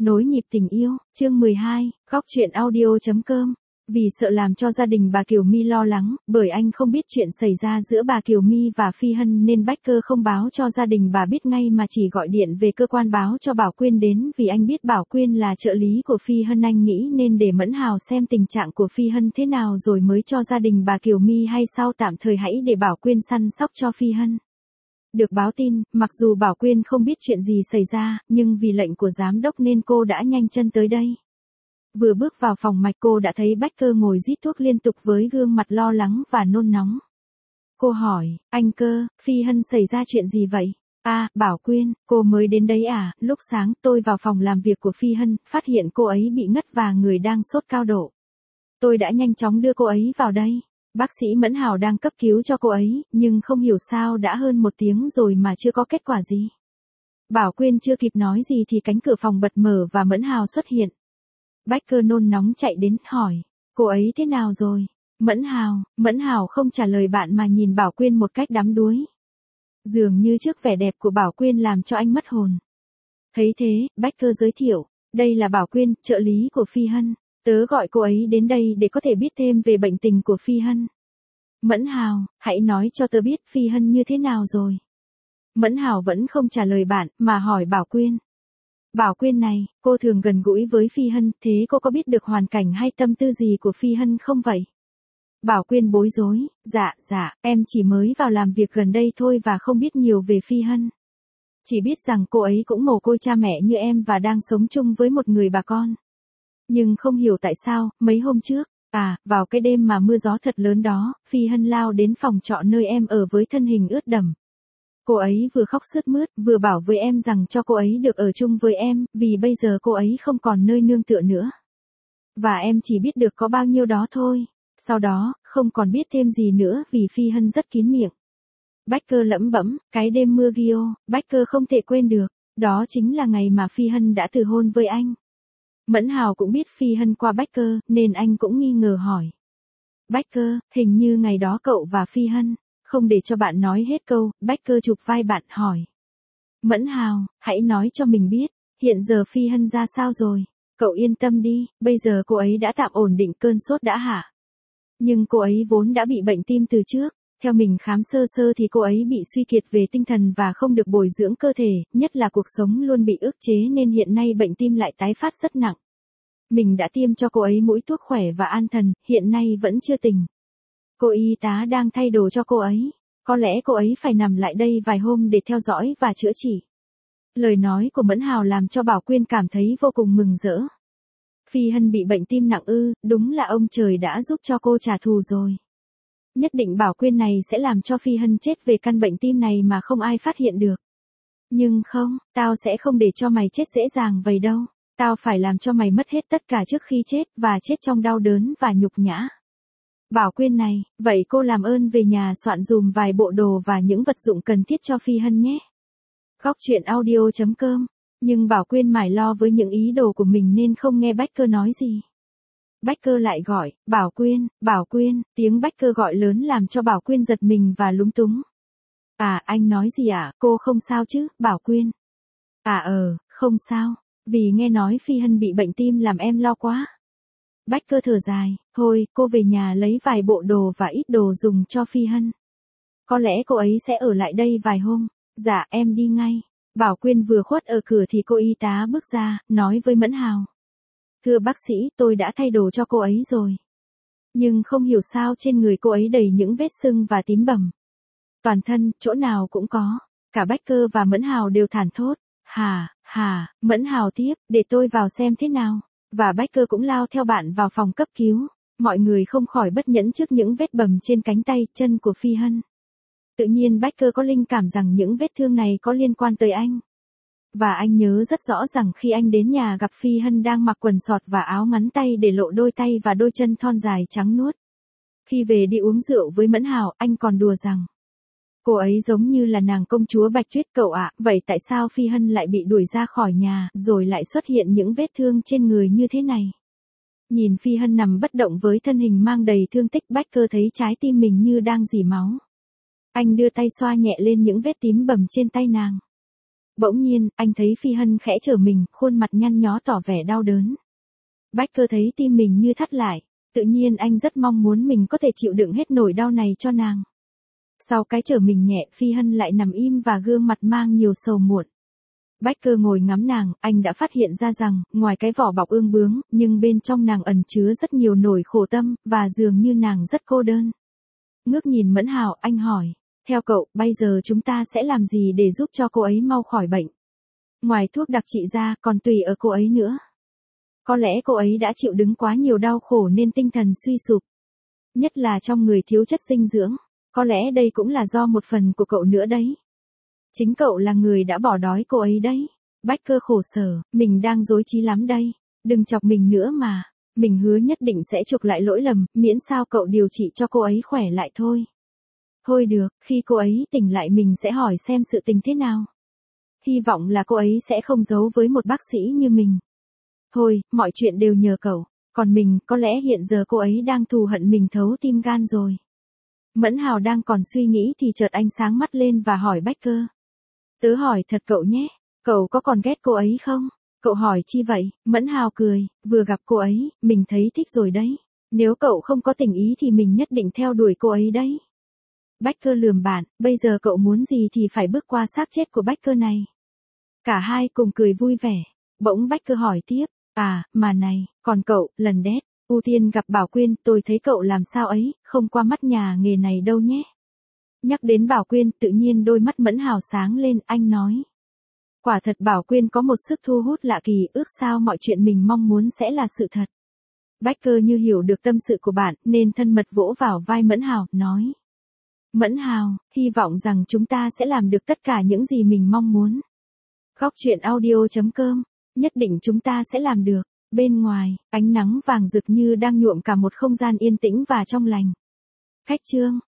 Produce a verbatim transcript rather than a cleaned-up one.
Nối nhịp tình yêu, chương mười hai, góc truyện audio.com. Vì sợ làm cho gia đình bà Kiều My lo lắng, bởi anh không biết chuyện xảy ra giữa bà Kiều My và Phi Hân nên Bách Cơ không báo cho gia đình bà biết ngay mà chỉ gọi điện về cơ quan báo cho Bảo Quyên đến, vì anh biết Bảo Quyên là trợ lý của Phi Hân, anh nghĩ nên để Mẫn Hào xem tình trạng của Phi Hân thế nào rồi mới cho gia đình bà Kiều My hay sau, tạm thời hãy để Bảo Quyên săn sóc cho Phi Hân. Được báo tin, mặc dù Bảo Quyên không biết chuyện gì xảy ra, nhưng vì lệnh của giám đốc nên cô đã nhanh chân tới đây. Vừa bước vào phòng mạch cô đã thấy Bách Cơ ngồi rít thuốc liên tục với gương mặt lo lắng và nôn nóng. Cô hỏi, anh Cơ, Phi Hân xảy ra chuyện gì vậy? À, Bảo Quyên, cô mới đến đấy à? Lúc sáng tôi vào phòng làm việc của Phi Hân, phát hiện cô ấy bị ngất và người đang sốt cao độ. Tôi đã nhanh chóng đưa cô ấy vào đây. Bác sĩ Mẫn Hào đang cấp cứu cho cô ấy, nhưng không hiểu sao đã hơn một tiếng rồi mà chưa có kết quả gì. Bảo Quyên chưa kịp nói gì thì cánh cửa phòng bật mở và Mẫn Hào xuất hiện. Bách Cơ nôn nóng chạy đến, hỏi, cô ấy thế nào rồi? Mẫn Hào, Mẫn Hào không trả lời bạn mà nhìn Bảo Quyên một cách đắm đuối. Dường như trước vẻ đẹp của Bảo Quyên làm cho anh mất hồn. Thấy thế, Bách Cơ giới thiệu, đây là Bảo Quyên, trợ lý của Phi Hân. Tớ gọi cô ấy đến đây để có thể biết thêm về bệnh tình của Phi Hân. Mẫn Hào, hãy nói cho tớ biết Phi Hân như thế nào rồi. Mẫn Hào vẫn không trả lời bạn, mà hỏi Bảo Quyên. Bảo Quyên này, cô thường gần gũi với Phi Hân, thế cô có biết được hoàn cảnh hay tâm tư gì của Phi Hân không vậy? Bảo Quyên bối rối, dạ, dạ, em chỉ mới vào làm việc gần đây thôi và không biết nhiều về Phi Hân. Chỉ biết rằng cô ấy cũng mồ côi cha mẹ như em và đang sống chung với một người bà con. Nhưng không hiểu tại sao, mấy hôm trước, à, vào cái đêm mà mưa gió thật lớn đó, Phi Hân lao đến phòng trọ nơi em ở với thân hình ướt đẫm. Cô ấy vừa khóc sướt mướt, vừa bảo với em rằng cho cô ấy được ở chung với em, vì bây giờ cô ấy không còn nơi nương tựa nữa. Và em chỉ biết được có bao nhiêu đó thôi. Sau đó, không còn biết thêm gì nữa vì Phi Hân rất kín miệng. Bách Cơ lẩm bẩm, cái đêm mưa Gio, Bách Cơ không thể quên được. Đó chính là ngày mà Phi Hân đã từ hôn với anh. Mẫn Hào cũng biết Phi Hân qua Bách Cơ, nên anh cũng nghi ngờ hỏi. Bách Cơ, hình như ngày đó cậu và Phi Hân, không để cho bạn nói hết câu, Bách Cơ chụp vai bạn hỏi. Mẫn Hào, hãy nói cho mình biết, hiện giờ Phi Hân ra sao rồi? Cậu yên tâm đi, bây giờ cô ấy đã tạm ổn định cơn sốt đã hả? Nhưng cô ấy vốn đã bị bệnh tim từ trước. Theo mình khám sơ sơ thì cô ấy bị suy kiệt về tinh thần và không được bồi dưỡng cơ thể, nhất là cuộc sống luôn bị ức chế nên hiện nay bệnh tim lại tái phát rất nặng. Mình đã tiêm cho cô ấy mũi thuốc khỏe và an thần, hiện nay vẫn chưa tỉnh. Cô y tá đang thay đồ cho cô ấy. Có lẽ cô ấy phải nằm lại đây vài hôm để theo dõi và chữa trị. Lời nói của Mẫn Hào làm cho Bảo Quyên cảm thấy vô cùng mừng rỡ. Phi Hân bị bệnh tim nặng ư, đúng là ông trời đã giúp cho cô trả thù rồi. Nhất định Bảo Quyên này sẽ làm cho Phi Hân chết về căn bệnh tim này mà không ai phát hiện được. Nhưng không, tao sẽ không để cho mày chết dễ dàng vậy đâu. Tao phải làm cho mày mất hết tất cả trước khi chết và chết trong đau đớn và nhục nhã. Bảo Quyên này, vậy cô làm ơn về nhà soạn dùm vài bộ đồ và những vật dụng cần thiết cho Phi Hân nhé. Góc truyện audio.com. Nhưng Bảo Quyên mải lo với những ý đồ của mình nên không nghe Bách Cơ nói gì. Bách Cơ lại gọi, Bảo Quyên, Bảo Quyên, tiếng Bách Cơ gọi lớn làm cho Bảo Quyên giật mình và lúng túng. À, anh nói gì ạ, cô không sao chứ, Bảo Quyên. À ờ, không sao, vì nghe nói Phi Hân bị bệnh tim làm em lo quá. Bách Cơ thở dài, thôi, cô về nhà lấy vài bộ đồ và ít đồ dùng cho Phi Hân. Có lẽ cô ấy sẽ ở lại đây vài hôm. Dạ, em đi ngay. Bảo Quyên vừa khuất ở cửa thì cô y tá bước ra, nói với Mẫn Hào. Thưa bác sĩ, tôi đã thay đồ cho cô ấy rồi. Nhưng không hiểu sao trên người cô ấy đầy những vết sưng và tím bầm. Toàn thân, chỗ nào cũng có. Cả Bách Cơ và Mẫn Hào đều thản thốt. Hà, hà, Mẫn Hào tiếp, để tôi vào xem thế nào. Và Bách Cơ cũng lao theo bạn vào phòng cấp cứu. Mọi người không khỏi bất nhẫn trước những vết bầm trên cánh tay, chân của Phi Hân. Tự nhiên Bách Cơ có linh cảm rằng những vết thương này có liên quan tới anh. Và anh nhớ rất rõ rằng khi anh đến nhà gặp Phi Hân đang mặc quần sọt và áo ngắn tay để lộ đôi tay và đôi chân thon dài trắng nuốt. Khi về đi uống rượu với Mẫn Hào, anh còn đùa rằng cô ấy giống như là nàng công chúa Bạch Tuyết cậu ạ, vậy tại sao Phi Hân lại bị đuổi ra khỏi nhà, rồi lại xuất hiện những vết thương trên người như thế này? Nhìn Phi Hân nằm bất động với thân hình mang đầy thương tích, Bách Cơ thấy trái tim mình như đang rỉ máu. Anh đưa tay xoa nhẹ lên những vết tím bầm trên tay nàng. Bỗng nhiên, anh thấy Phi Hân khẽ trở mình, khuôn mặt nhăn nhó tỏ vẻ đau đớn. Bách Cơ thấy tim mình như thắt lại, tự nhiên anh rất mong muốn mình có thể chịu đựng hết nỗi đau này cho nàng. Sau cái trở mình nhẹ, Phi Hân lại nằm im và gương mặt mang nhiều sầu muộn. Bách Cơ ngồi ngắm nàng, anh đã phát hiện ra rằng, ngoài cái vỏ bọc ương bướng, nhưng bên trong nàng ẩn chứa rất nhiều nỗi khổ tâm, và dường như nàng rất cô đơn. Ngước nhìn Mẫn Hào, anh hỏi, theo cậu, bây giờ chúng ta sẽ làm gì để giúp cho cô ấy mau khỏi bệnh? Ngoài thuốc đặc trị ra, còn tùy ở cô ấy nữa. Có lẽ cô ấy đã chịu đứng quá nhiều đau khổ nên tinh thần suy sụp. Nhất là trong người thiếu chất dinh dưỡng. Có lẽ đây cũng là do một phần của cậu nữa đấy. Chính cậu là người đã bỏ đói cô ấy đấy. Bách Cơ khổ sở, mình đang rối trí lắm đây. Đừng chọc mình nữa mà. Mình hứa nhất định sẽ chuộc lại lỗi lầm, miễn sao cậu điều trị cho cô ấy khỏe lại thôi. Thôi được, khi cô ấy tỉnh lại mình sẽ hỏi xem sự tình thế nào. Hy vọng là cô ấy sẽ không giấu với một bác sĩ như mình. Thôi, mọi chuyện đều nhờ cậu. Còn mình, có lẽ hiện giờ cô ấy đang thù hận mình thấu tim gan rồi. Mẫn Hào đang còn suy nghĩ thì chợt anh sáng mắt lên và hỏi Bách Cơ. Tớ hỏi thật cậu nhé, cậu có còn ghét cô ấy không? Cậu hỏi chi vậy? Mẫn Hào cười, vừa gặp cô ấy, mình thấy thích rồi đấy. Nếu cậu không có tình ý thì mình nhất định theo đuổi cô ấy đấy. Bách Cơ lườm bạn, bây giờ cậu muốn gì thì phải bước qua xác chết của Bách Cơ này. Cả hai cùng cười vui vẻ. Bỗng Bách Cơ hỏi tiếp, à, mà này, còn cậu, lần đét, ưu tiên gặp Bảo Quyên, tôi thấy cậu làm sao ấy, không qua mắt nhà nghề này đâu nhé. Nhắc đến Bảo Quyên, tự nhiên đôi mắt Mẫn Hào sáng lên, anh nói. Quả thật Bảo Quyên có một sức thu hút lạ kỳ, ước sao mọi chuyện mình mong muốn sẽ là sự thật. Bách Cơ như hiểu được tâm sự của bạn, nên thân mật vỗ vào vai Mẫn Hào, nói. Mẫn Hào, hy vọng rằng chúng ta sẽ làm được tất cả những gì mình mong muốn. Góc truyện audio chấm com, nhất định chúng ta sẽ làm được. Bên ngoài, ánh nắng vàng rực như đang nhuộm cả một không gian yên tĩnh và trong lành. Khách trương.